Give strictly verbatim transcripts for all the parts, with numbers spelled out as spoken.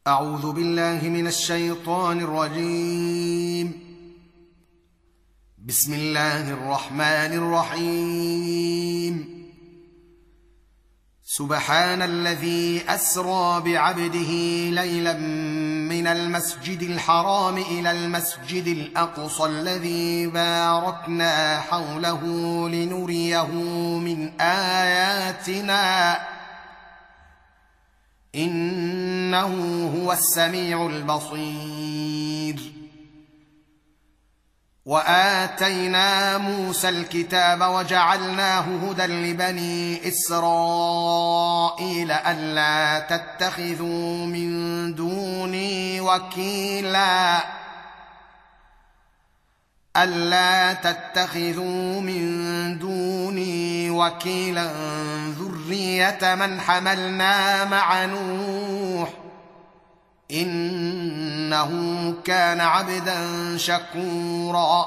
أعوذ بالله من الشيطان الرجيم. بسم الله الرحمن الرحيم. سبحان الذي أسرى بعبده ليلا من المسجد الحرام إلى المسجد الأقصى الذي باركنا حوله لنريه من آياتنا إنه هو السميع البصير. وآتينا موسى الكتاب وجعلناه هدى لبني إسرائيل ألا تتخذوا من دوني وكيلا ألا تتخذوا من دوني وكيلا ذرية من حملنا مع نوح إنه كان عبدا شكورا.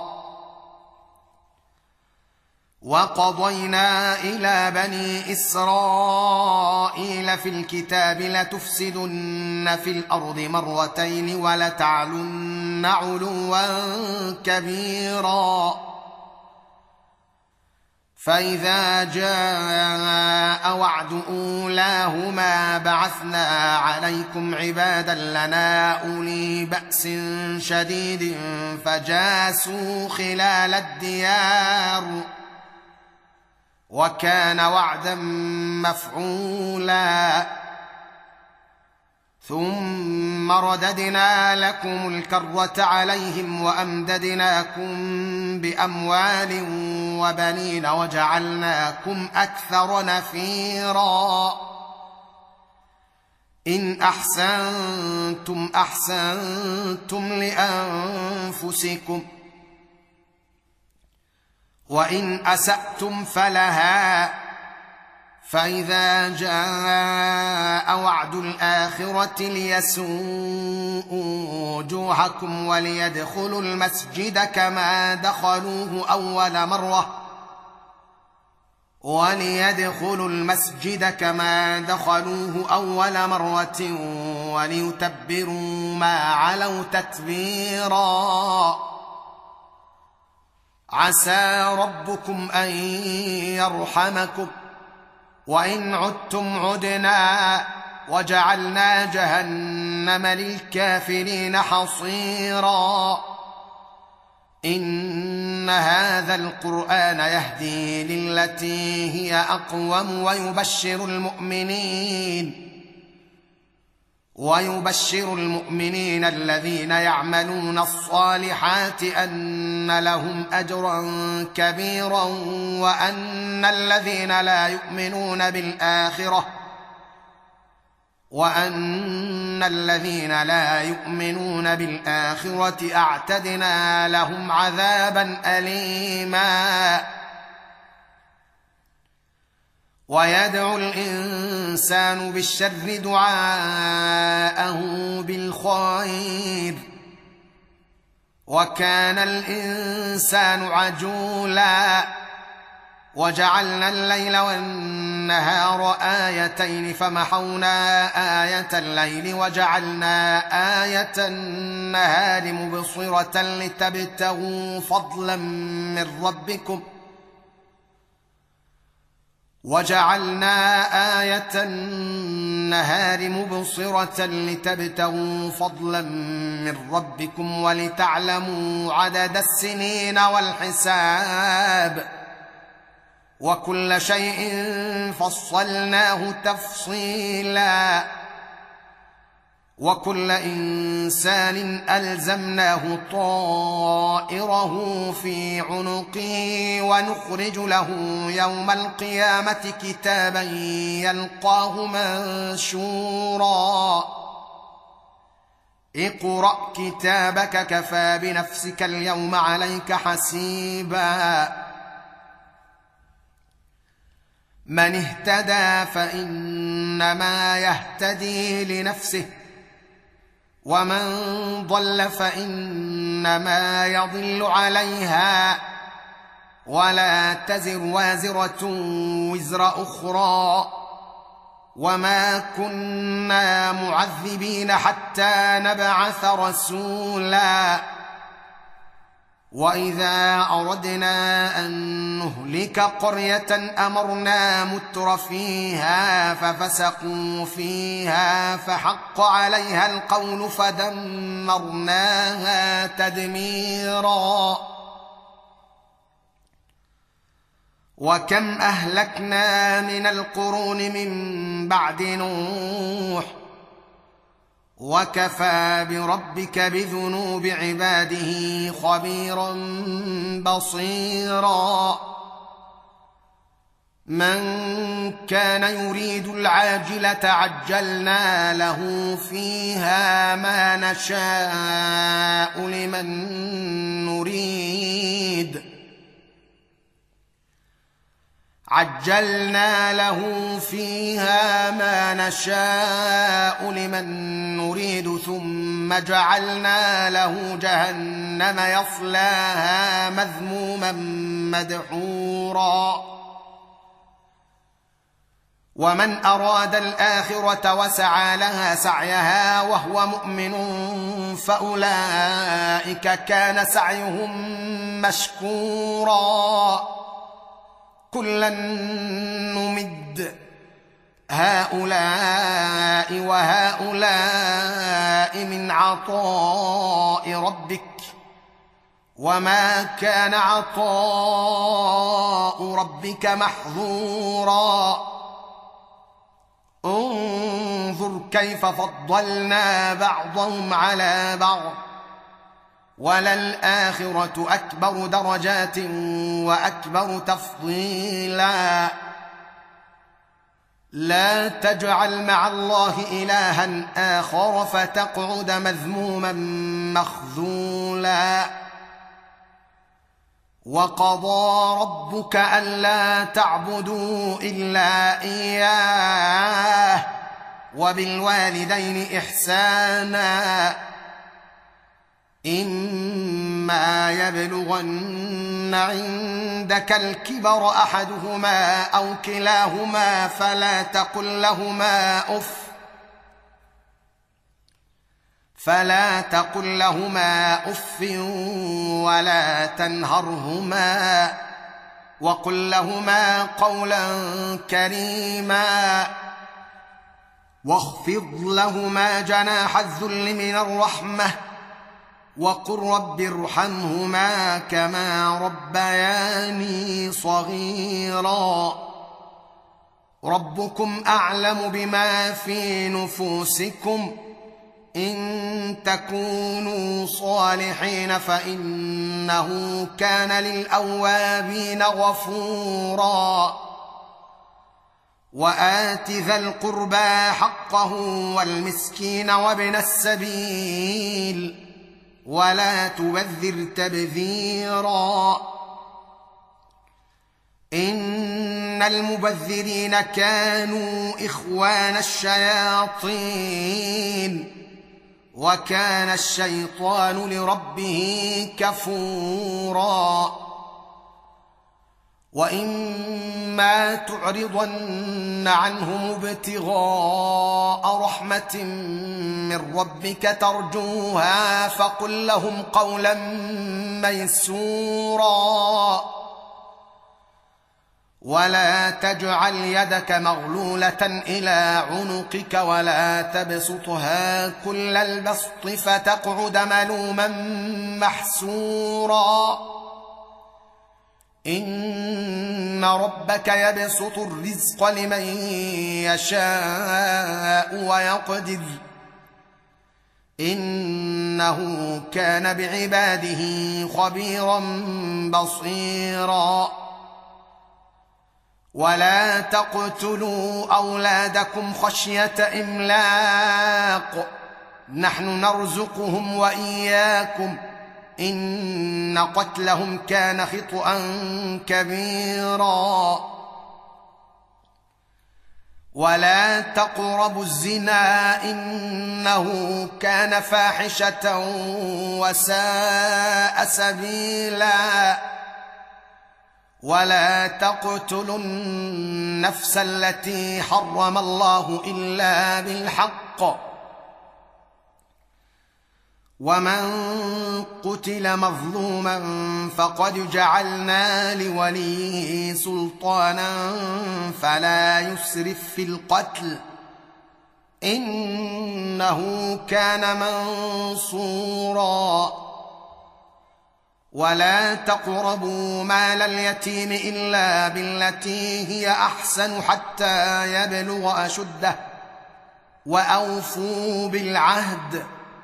وقضينا إلى بني إسرائيل في الكتاب لتفسدن في الأرض مرتين ولتعلن علوا كبيرا. فإذا جاء وعد أولاهما بعثنا عليكم عبادا لنا أولي بأس شديد فجاسوا خلال الديار وكان وعدا مفعولا. ثم رددنا لكم الكرة عليهم وأمددناكم بأموال وبنين وجعلناكم أكثر نفيرا. إن أحسنتم أحسنتم لأنفسكم وإن أسأتم فلها. فإذا جاء وعد الآخرة ليسوءوا وجوهكم وليدخلوا المسجد كما دخلوه أول مرة وليدخلوا المسجد كما دخلوه أول مرة وليتبروا ما علوا تتبيرا. عسى ربكم أن يرحمكم وإن عدتم عدنا وجعلنا جهنم للكافرين حصيرا. إن هذا القرآن يهدي للتي هي أقوم ويبشر المؤمنين ويبشر المؤمنين الذين يعملون الصالحات أن لهم أجرا كبيرا وأن الذين لا يؤمنون بالآخرة وأن الذين لا يؤمنون بالآخرة أعتدنا لهم عذابا أليما. ويدعو الإنسان بالشر دعاءه بالخير وكان الإنسان عجولا. وجعلنا الليل والنهار آيتين فمحونا آية الليل وجعلنا آية النهار مبصرة لتبتغوا فضلا من ربكم وجعلنا آية النهار مبصرة لتبتغوا فضلا من ربكم ولتعلموا عدد السنين والحساب وكل شيء فصلناه تفصيلا. وكل إنسان ألزمناه طائره في عنقه ونخرج له يوم القيامة كتابا يلقاه منشورا. اقرأ كتابك كفى بنفسك اليوم عليك حسيبا. من اهتدى فإنما يهتدي لنفسه ومن ضل فإنما يضل عليها ولا تزر وازرة وزر أخرى وما كنا معذبين حتى نبعث رسولا واذا اردنا ان نهلك قريه امرنا متر فيها ففسقوا فيها فحق عليها القول فدمرناها تدميرا وكم اهلكنا من القرون من بعد نوح وكفى بربك بذنوب عباده خبيرا بصيرا من كان يريد العاجلة عجلنا له فيها ما نشاء لمن نريد عجلنا له فيها ما نشاء لمن نريد ثم جعلنا له جهنم يصلاها مذموما مدحورا ومن أراد الآخرة وسعى لها سعيها وهو مؤمن فأولئك كان سعيهم مشكورا كلا نمد هؤلاء وهؤلاء من عطاء ربك وما كان عطاء ربك محظورا انظر كيف فضلنا بعضهم على بعض وللآخرة أكبر درجات وأكبر تفضيلا لا تجعل مع الله إلها آخر فتقعد مذموما مخذولا وقضى ربك ألا تعبدوا إلا إياه وبالوالدين إحسانا إما يبلغن عندك الكبر أحدهما أو كلاهما فلا تقل لهما أف فلا تقل لهما أف ولا تنهرهما وقل لهما قولا كريما واخفض لهما جناح الذل من الرحمة وقل رب ارحمهما كما ربياني صغيرا ربكم أعلم بما في نفوسكم إن تكونوا صالحين فإنه كان للأوابين غفورا وآت ذا القربى حقه والمسكين وابن السبيل ولا تبذر تبذيرا إن المبذرين كانوا إخوان الشياطين وكان الشيطان لربه كفورا وإما تعرضن عنهم ابتغاء رحمة من ربك ترجوها فقل لهم قولا ميسورا ولا تجعل يدك مغلولة إلى عنقك ولا تبسطها كل البسط فتقعد ملوما محسورا إن ربك يبسط الرزق لمن يشاء ويقدر إنه كان بعباده خبيرا بصيرا ولا تقتلوا أولادكم خشية إملاق نحن نرزقهم وإياكم إن قتلهم كان خطأ كبيرا ولا تقربوا الزنا إنه كان فاحشة وساء سبيلا ولا تقتلوا النفس التي حرم الله الا بالحق ومن قتل مظلوما فقد جعلنا لوليه سلطانا فلا يسرف في القتل انه كان منصورا ولا تقربوا مال اليتيم الا بالتي هي احسن حتى يبلغ اشده واوفوا بالعهد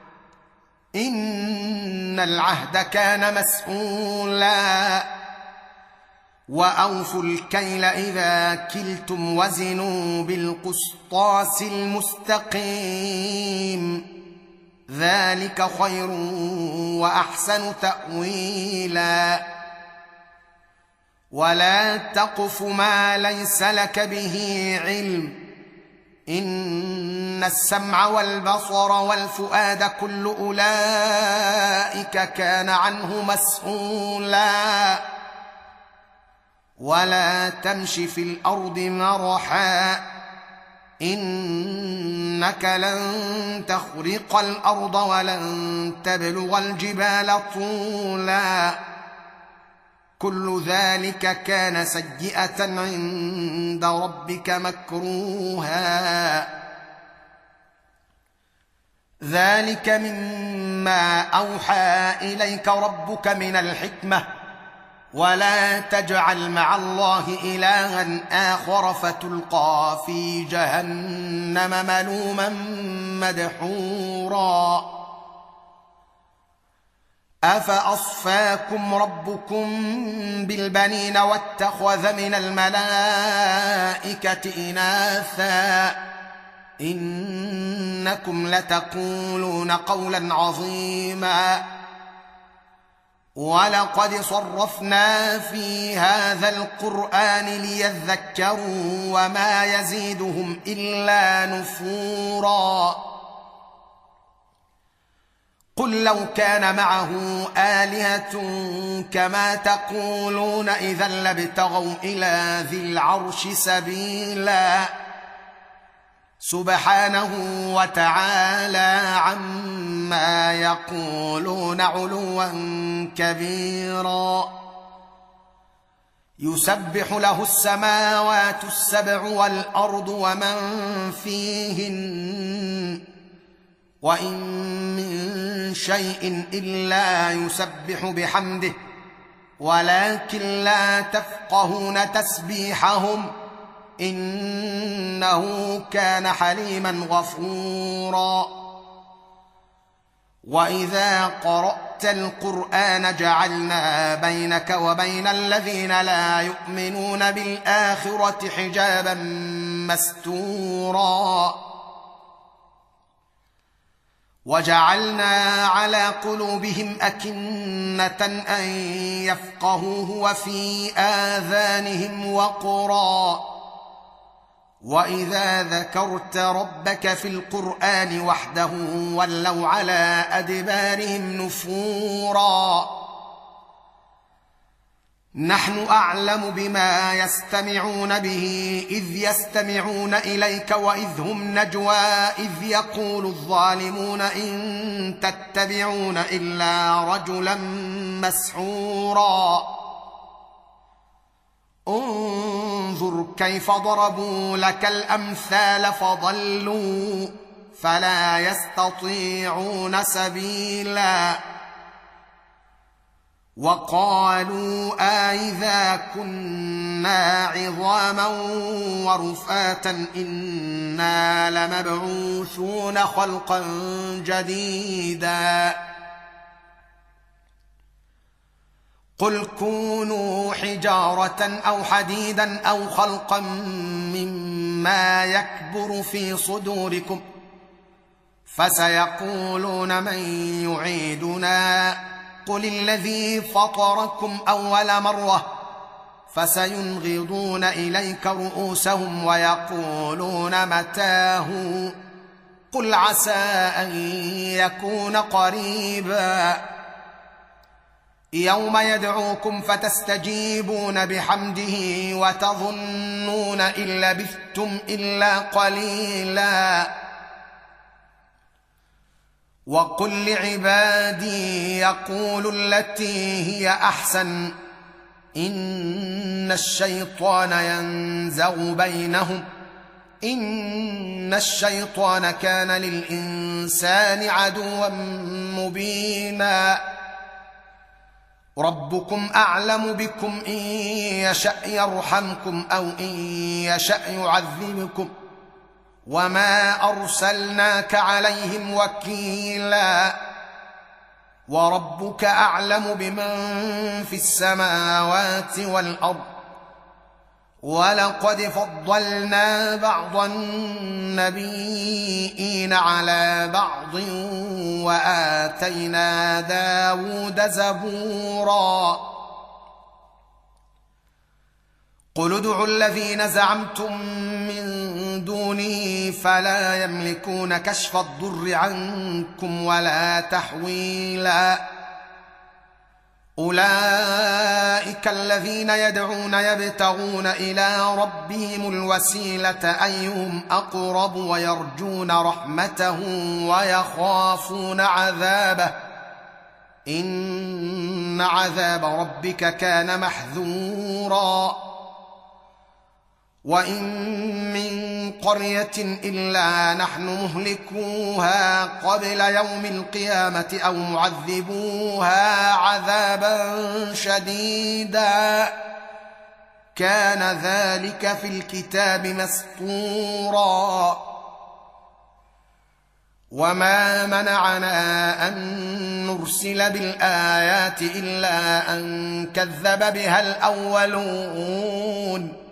ان العهد كان مسؤولا واوفوا الكيل اذا كلتم وزنوا بالقسطاس المستقيم ذلك خير واحسن تاويلا ولا تقف ما ليس لك به علم ان السمع والبصر والفؤاد كل اولئك كان عنه مسؤولا ولا تمش في الارض مرحا انك لن تخرق الارض ولن تبلغ الجبال طولا كل ذلك كان سيئة عند ربك مكروها ذلك مما أوحى إليك ربك من الحكمة ولا تجعل مع الله إلها آخر فتلقى في جهنم ملوما مدحورا أفأصفاكم ربكم بالبنين واتخذ من الملائكة إناثا إنكم لتقولون قولا عظيما ولقد صرفنا في هذا القرآن ليذكروا وما يزيدهم إلا نفورا قل لو كان معه آلهة كما تقولون إذا لابتغوا إلى ذي العرش سبيلا سبحانه وتعالى عما يقولون علوا كبيرا يسبح له السماوات السبع والأرض ومن فيهن وإن من شيء إلا يسبح بحمده ولكن لا تفقهون تسبيحهم إنه كان حليما غفورا وإذا قرأت القرآن جعلنا بينك وبين الذين لا يؤمنون بالآخرة حجابا مستورا وجعلنا على قلوبهم أكنة أن يفقهوه وفي آذانهم وقرا وإذا ذكرت ربك في القرآن وحده ولوا على أدبارهم نفورا نحن أعلم بما يستمعون به إذ يستمعون إليك وإذ هم نجوى إذ يقول الظالمون إن تتبعون إلا رجلا مسحورا انظر كيف ضربوا لك الأمثال فضلوا فلا يستطيعون سبيلا وقالوا أإذا كنا عظاما ورفاتا إنا لمبعوثون خلقا جديدا قل كونوا حجارة أو حديدا أو خلقا مما يكبر في صدوركم فسيقولون من يعيدنا قل الذي فطركم أول مرة فسينغضون إليك رؤوسهم ويقولون متاه قل عسى أن يكون قريبا يوم يدعوكم فتستجيبون بحمده وتظنون إن لبثتم إلا قليلا. وقل لعبادي يقولوا التي هي أحسن إن الشيطان ينزغ بينهم إن الشيطان كان للإنسان عدوا مبينا. ربكم أعلم بكم إن يشأ يرحمكم أو إن يشأ يعذبكم وما أرسلناك عليهم وكيلا. وربك أعلم بمن في السماوات والأرض ولقد فضلنا بعض النبيين على بعض وآتينا داود زبورا. قل ادعوا الذين زعمتم من دونه فلا يملكون كشف الضر عنكم ولا تحويلا. أولئك الذين يدعون يبتغون إلى ربهم الوسيلة أيهم أقرب ويرجون رحمته ويخافون عذابه إن عذاب ربك كان محذورا. وإن من قرية إلا نحن مهلكوها قبل يوم القيامة أو معذبوها عذابا شديدا كان ذلك في الكتاب مسطورا. وما منعنا أن نرسل بالآيات إلا أن كذب بها الأولون.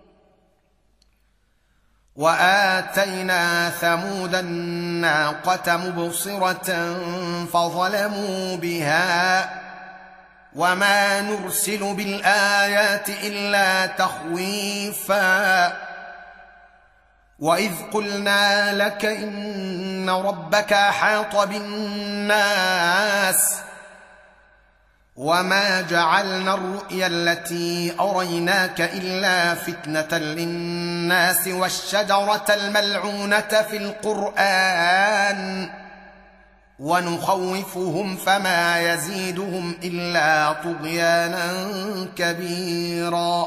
وآتينا ثمود الناقة مبصرة فظلموا بها وما نرسل بالآيات إلا تخويفا. وإذ قلنا لك إن ربك أحاط بالناس وما جعلنا الرؤيا التي أريناك إلا فتنة للناس والشجرة الملعونة في القرآن ونخوفهم فما يزيدهم إلا طغيانا كبيرا.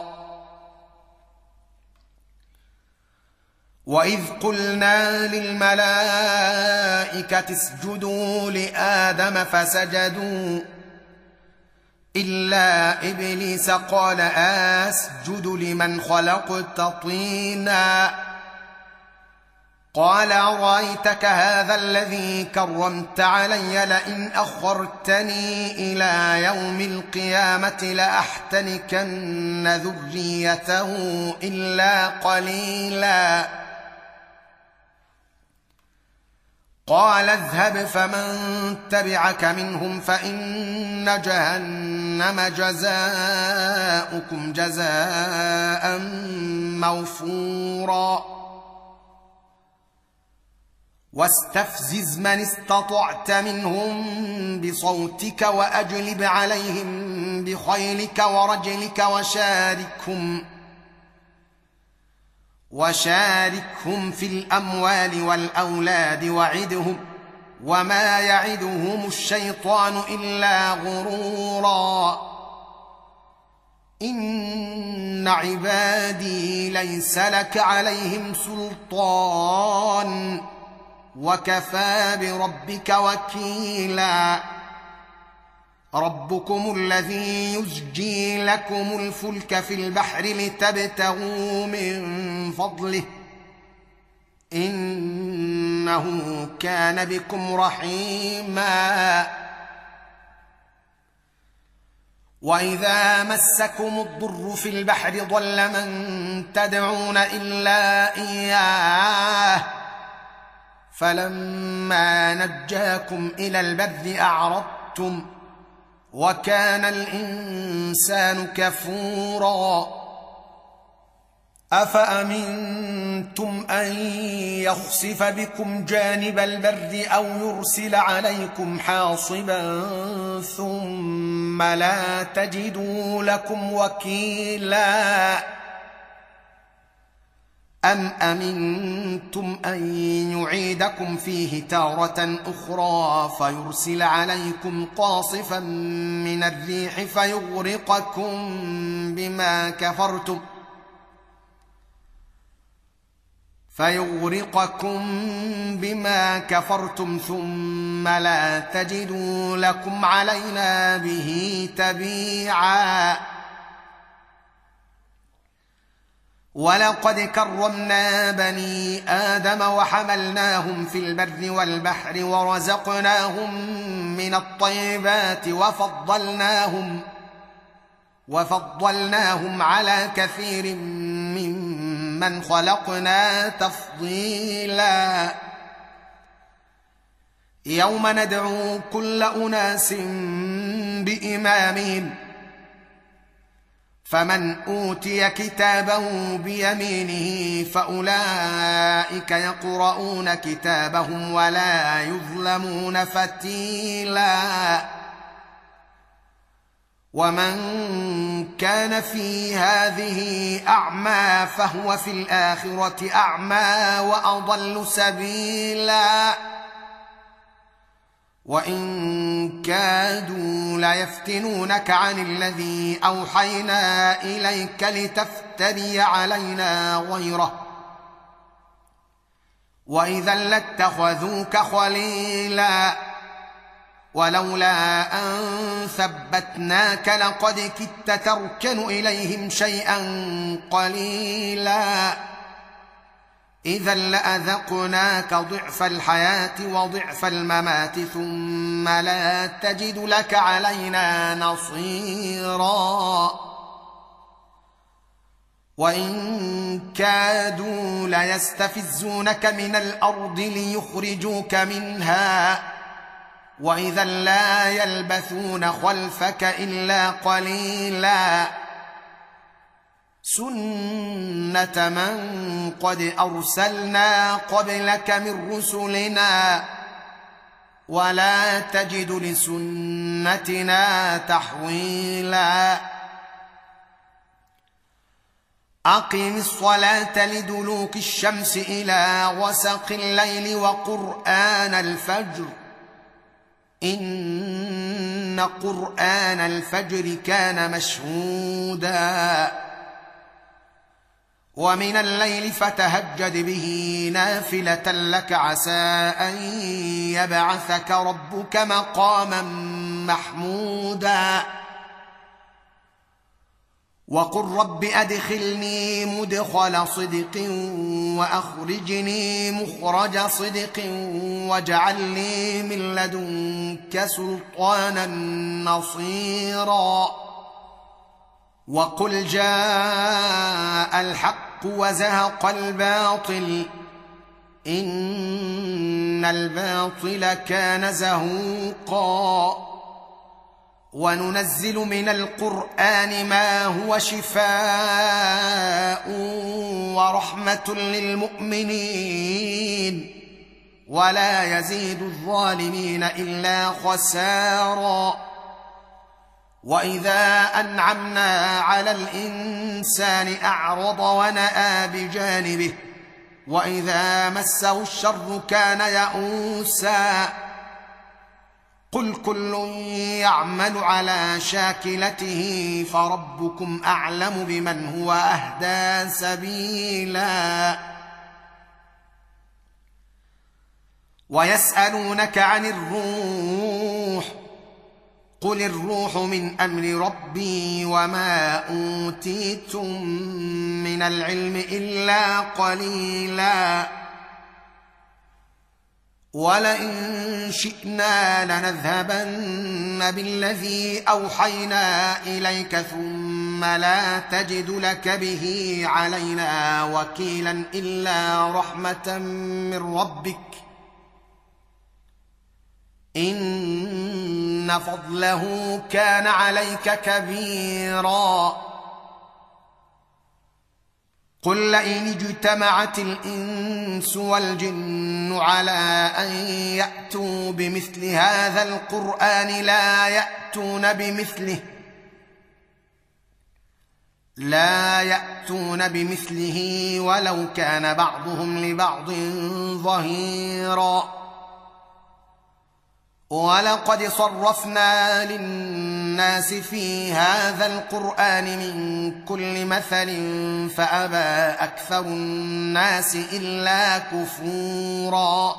وإذ قلنا للملائكة اسجدوا لآدم فسجدوا إلا إبليس قال أسجد لمن خلقت طينا قال أرأيتك هذا الذي كرمت علي لئن أخرتني إلى يوم القيامة لأحتنكن ذريته إلا قليلا. قال اذهب فمن تبعك منهم فإن جهنم جزاؤكم جزاء موفورا. واستفزز من استطعت منهم بصوتك وأجلب عليهم بخيلك ورجلك وشاركهم وشاركهم في الأموال والأولاد وعدهم وما يعدهم الشيطان إلا غرورا. إن عبادي ليس لك عليهم سلطان وكفى بربك وكيلا. ربكم الذي يزجي لكم الفلك في البحر لتبتغوا من فضله إنه كان بكم رحيما. وإذا مسكم الضر في البحر ضل من تدعون إلا إياه فلما نجاكم إلى البر أعرضتم وكان الإنسان كفورا. أفأمنتم أن يخسف بكم جانب البر أو يرسل عليكم حاصبا ثم لا تجدوا لكم وكيلا أم أمنتم أن يعيدكم فيه تارة أخرى فيرسل عليكم قاصفا من الريح فيغرقكم بما كفرتم فيغرقكم بما كفرتم ثم لا تجدوا لكم علينا به تبيعا ولقد كرمنا بني آدم وحملناهم في البر والبحر ورزقناهم من الطيبات وفضلناهم وفضلناهم على كثير ممن خلقنا تفضيلا يوم ندعو كل أناس بإمامهم فمن أوتي كتابه بيمينه فأولئك يقرؤون كتابهم ولا يظلمون فتيلا ومن كان في هذه أعمى فهو في الآخرة أعمى وأضل سبيلا وإن كادوا ليفتنونك عن الذي أوحينا إليك لتفتري علينا غيره وإذا لاتخذوك خليلا ولولا أن ثبتناك لقد كدت تركن إليهم شيئا قليلا إذا لأذقناك ضعف الحياة وضعف الممات ثم لا تجد لك علينا نصيرا وإن كادوا ليستفزونك من الأرض ليخرجوك منها وإذا لا يلبثون خلفك إلا قليلا سنة من قد أرسلنا قبلك من رسلنا ولا تجد لسنتنا تحويلا أقم الصلاة لدلوك الشمس إلى غسق الليل وقرآن الفجر إن قرآن الفجر كان مشهودا ومن الليل فتهجد به نافلة لك عسى أن يبعثك ربك مقاما محمودا وقل رب أدخلني مدخل صدق وأخرجني مخرج صدق واجعل لي من لدنك سلطانا نصيرا وقل جاء الحق وزهق الباطل إن الباطل كان زهوقا وننزل من القرآن ما هو شفاء ورحمة للمؤمنين ولا يزيد الظالمين إلا خسارا وإذا أنعمنا على الإنسان أعرض ونأى بجانبه وإذا مسه الشر كان يئوسا قل كل يعمل على شاكلته فربكم أعلم بمن هو أهدى سبيلا ويسألونك عن الروح قل الروح من أمر ربي وما أوتيتم من العلم إلا قليلا ولئن شئنا لنذهبن بالذي أوحينا إليك ثم لا تجد لك به علينا وكيلا إلا رحمة من ربك إن فضله كان عليك كبيرا قل لئن اجتمعت الإنس والجن على أن يأتوا بمثل هذا القرآن لا يأتون بمثله لا يأتون بمثله ولو كان بعضهم لبعض ظهيرا. ولقد صرفنا للناس في هذا القرآن من كل مثل فأبى أكثر الناس إلا كفورا.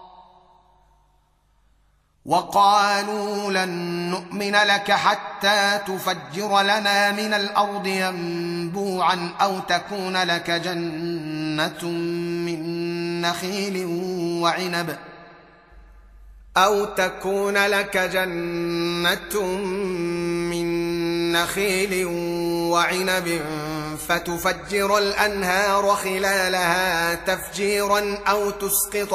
وقالوا لن نؤمن لك حتى تفجر لنا من الأرض ينبوعا أو تكون لك جنة من نخيل وعنب أو تكون لك جنة من نخيل وعنب فتفجر الأنهار خلالها تفجيرا أو تسقط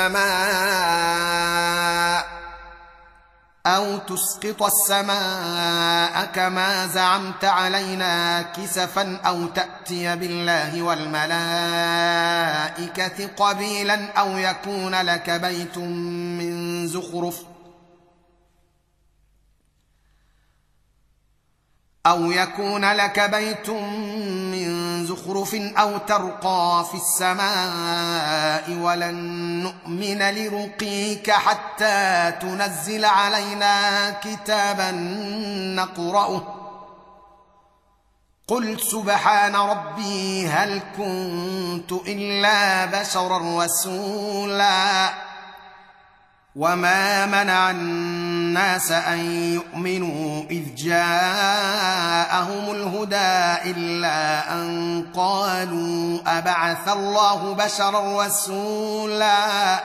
السماء أو تسقط السماء كما زعمت علينا كسفا أو تأتي بالله والملائكة قبيلا أو يكون لك بيت من زخرف أو يكون لك بيت من زخرف أو ترقى في السماء ولن نؤمن لرقيك حتى تنزل علينا كتابا نقرأه قل سبحان ربي هل كنت إلا بشرا رسولا. وما منع الناس أن يؤمنوا إذ جاءهم الهدى إلا أن قالوا أبعث الله بشرا رسولا.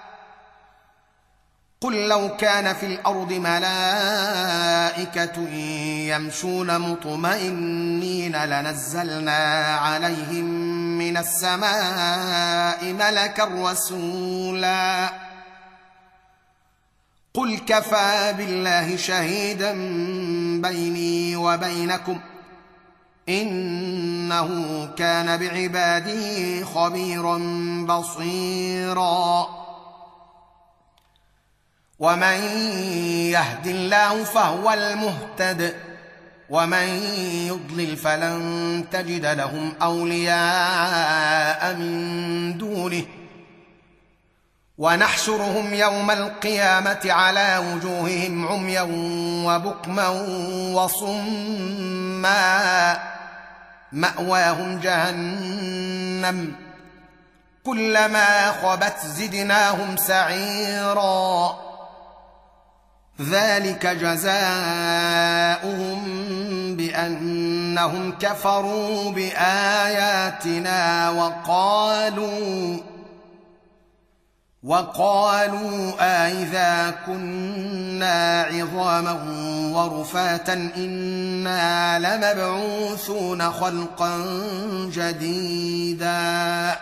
قل لو كان في الأرض ملائكة يمشون مطمئنين لنزلنا عليهم من السماء ملكا رسولا. قل كفى بالله شهيدا بيني وبينكم إنه كان بعباده خبيرا بصيرا. ومن يهد الله فهو المهتد ومن يضلل فلن تجد لهم أولياء من دونه ونحشرهم يوم القيامة على وجوههم عميا وبكما وصما مأواهم جهنم كلما خبت زدناهم سعيرا. ذلك جزاؤهم بأنهم كفروا بآياتنا وقالوا وقالوا أئذا كنا عظاما ورفاتا إنا لمبعوثون خلقا جديدا.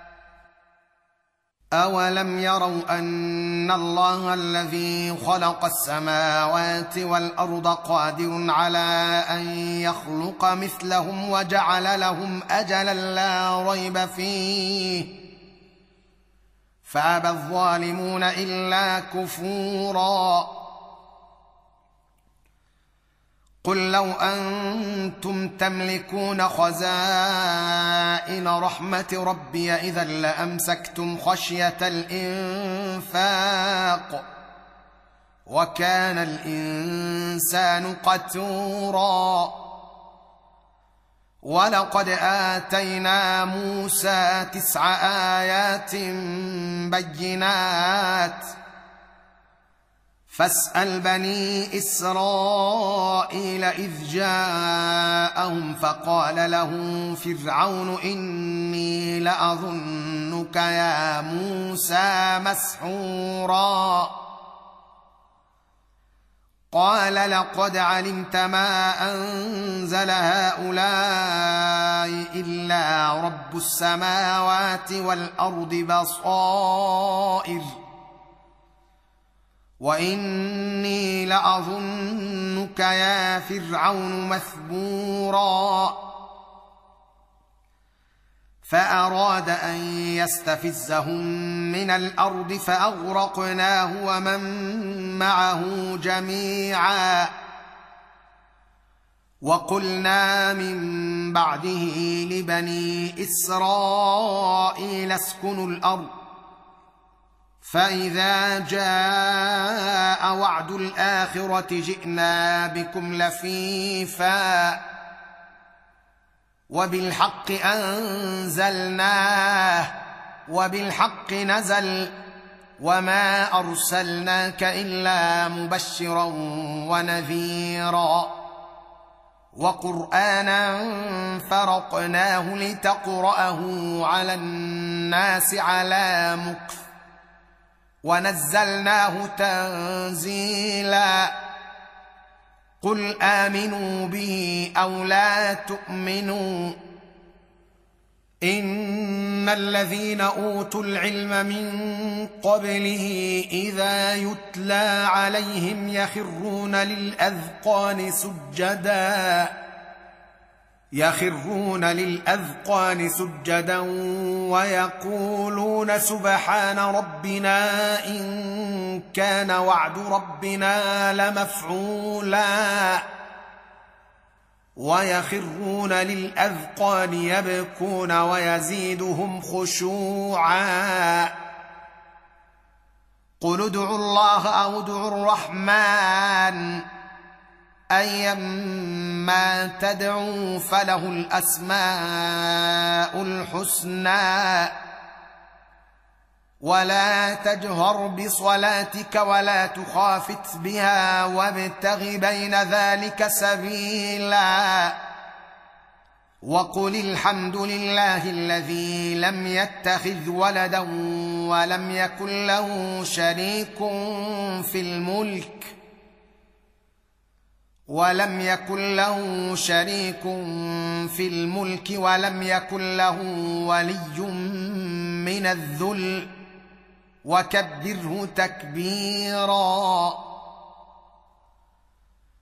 أولم يروا أن الله الذي خلق السماوات والأرض قادر على أن يخلق مثلهم وجعل لهم أجلا لا ريب فيه فأبى الظالمون إلا كفورا. قل لو أنتم تملكون خزائن رحمة ربي إذا لأمسكتم خشية الإنفاق وكان الإنسان قتورا. ولقد آتينا موسى تسع آيات بينات فاسأل بني إسرائيل إذ جاءهم فقال له فرعون إني لأظنك يا موسى مسحورا. قال لقد علمت ما أنزل هؤلاء إلا رب السماوات والأرض بصائر وإني لأظنك يا فرعون مثبورا. فأراد أن يستفزهم من الأرض فأغرقناه ومن معه جميعا وقلنا من بعده لبني إسرائيل اسكنوا الأرض فإذا جاء وعد الآخرة جئنا بكم لفيفا وبالحق أنزلناه وبالحق نزل وما أرسلناك إلا مبشرا ونذيرا وقرآنا فرقناه لتقرأه على الناس على مكث ونزلناه تنزيلا قل آمنوا به أو لا تؤمنوا إن الذين أوتوا العلم من قبله إذا يتلى عليهم يخرون للأذقان سجدا يخرون للأذقان سجدا ويقولون سبحان ربنا إن كان وعد ربنا لمفعولا ويخرون للأذقان يبكون ويزيدهم خشوعا قل ادعوا الله أو ادعوا الرحمن أيما تدعوا فله الأسماء الحسنى ولا تجهر بصلاتك ولا تخافت بها وابتغ بين ذلك سبيلا وقل الحمد لله الذي لم يتخذ ولدا ولم يكن له شريك في الملك ولم يكن له شريك في الملك ولم يكن له ولي من الذل وكبره تكبيرا